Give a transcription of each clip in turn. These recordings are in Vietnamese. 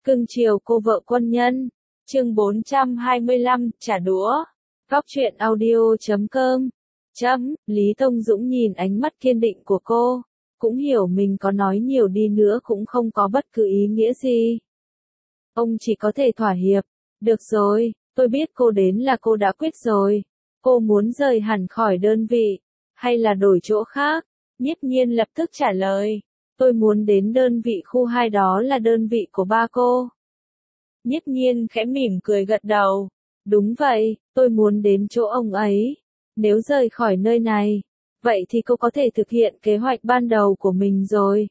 Cưng chiều cô vợ quân nhân. Chương 425, trả đũa. Góc truyện audio.com. Lý Tông Dũng nhìn ánh mắt kiên định của cô, cũng hiểu mình có nói nhiều đi nữa cũng không có bất cứ ý nghĩa gì. Ông chỉ có thể thỏa hiệp. Được rồi, tôi biết cô đến là cô đã quyết rồi. Cô muốn rời hẳn khỏi đơn vị, hay là đổi chỗ khác? Nhiếp Nhiên lập tức trả lời. Tôi muốn đến đơn vị khu 2, đó là đơn vị của ba cô. Nhiếp Nhiên khẽ mỉm cười gật đầu. Đúng vậy, tôi muốn đến chỗ ông ấy. Nếu rời khỏi nơi này, vậy thì cô có thể thực hiện kế hoạch ban đầu của mình rồi.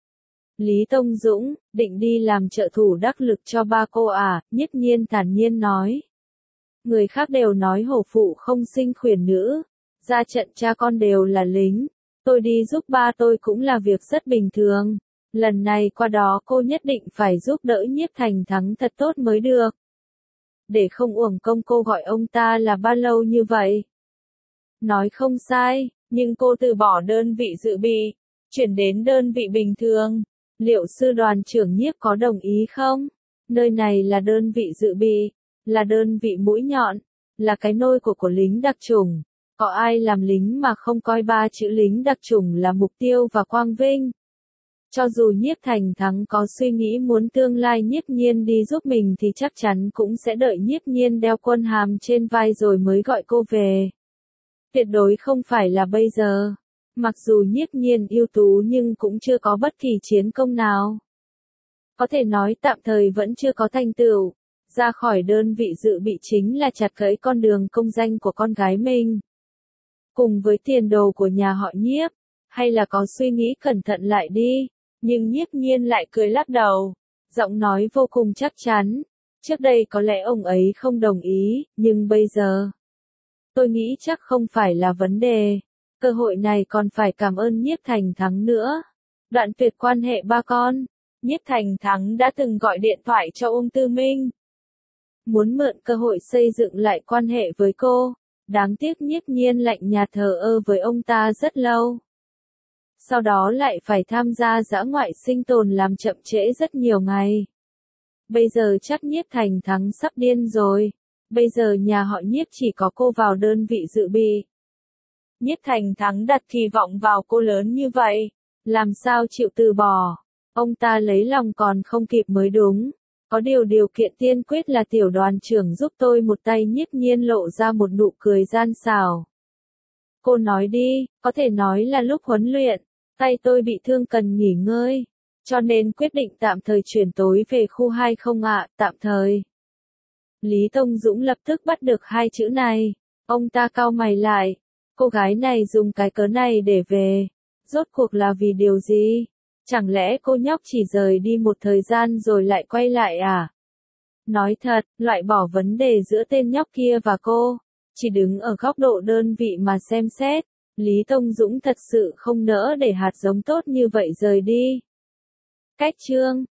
Lý Tông Dũng, định đi làm trợ thủ đắc lực cho ba cô à? Nhiếp Nhiên thản nhiên nói. Người khác đều nói hổ phụ không sinh khuyển nữ, ra trận cha con đều là lính. Tôi đi giúp ba tôi cũng là việc rất bình thường. Lần này qua đó cô nhất định phải giúp đỡ Nhiếp Thành Thắng thật tốt mới được. Để không uổng công cô gọi ông ta là ba lâu như vậy. Nói không sai, nhưng cô từ bỏ đơn vị dự bị, chuyển đến đơn vị bình thường. Liệu sư đoàn trưởng Nhiếp có đồng ý không? Nơi này là đơn vị dự bị, là đơn vị mũi nhọn, là cái nôi của lính đặc chủng. Có ai làm lính mà không coi 3 chữ lính đặc chủng là mục tiêu và quang vinh? Cho dù Nhiếp Thành Thắng có suy nghĩ muốn tương lai Nhiếp Nhiên đi giúp mình thì chắc chắn cũng sẽ đợi Nhiếp Nhiên đeo quân hàm trên vai rồi mới gọi cô về. Tuyệt đối không phải là bây giờ. Mặc dù Nhiếp Nhiên ưu tú nhưng cũng chưa có bất kỳ chiến công nào. Có thể nói tạm thời vẫn chưa có thành tựu. Ra khỏi đơn vị dự bị chính là chặt gãy con đường công danh của con gái mình. Cùng với tiền đồ của nhà họ Nhiếp, hay là có suy nghĩ cẩn thận lại đi. Nhưng Nhiếp Nhiên lại cười lắc đầu, giọng nói vô cùng chắc chắn. Trước đây có lẽ ông ấy không đồng ý, nhưng bây giờ, tôi nghĩ chắc không phải là vấn đề. Cơ hội này còn phải cảm ơn Nhiếp Thành Thắng nữa. Đoạn tuyệt quan hệ ba con, Nhiếp Thành Thắng đã từng gọi điện thoại cho Uông Tư Minh. Muốn mượn cơ hội xây dựng lại quan hệ với cô. Đáng tiếc Nhiếp Nhiên lạnh nhạt thờ ơ với ông ta rất lâu. Sau đó lại phải tham gia dã ngoại sinh tồn làm chậm trễ rất nhiều ngày. Bây giờ chắc Nhiếp Thành Thắng sắp điên rồi. Bây giờ nhà họ Nhiếp chỉ có cô vào đơn vị dự bị. Nhiếp Thành Thắng đặt kỳ vọng vào cô lớn như vậy, làm sao chịu từ bỏ. Ông ta lấy lòng còn không kịp mới đúng. Có điều kiện tiên quyết là tiểu đoàn trưởng giúp tôi một tay. Nhiếp Nhiên lộ ra một nụ cười gian xảo. Cô nói đi, có thể nói là lúc huấn luyện, tay tôi bị thương cần nghỉ ngơi, cho nên quyết định tạm thời chuyển tối về khu 2 không ạ? Tạm thời. Lý Tông Dũng lập tức bắt được 2 chữ này. Ông ta cau mày lại. Cô gái này dùng cái cớ này để về. Rốt cuộc là vì điều gì? Chẳng lẽ cô nhóc chỉ rời đi một thời gian rồi lại quay lại à? Nói thật, loại bỏ vấn đề giữa tên nhóc kia và cô. Chỉ đứng ở góc độ đơn vị mà xem xét, Lý Tông Dũng thật sự không nỡ để hạt giống tốt như vậy rời đi. Cách chương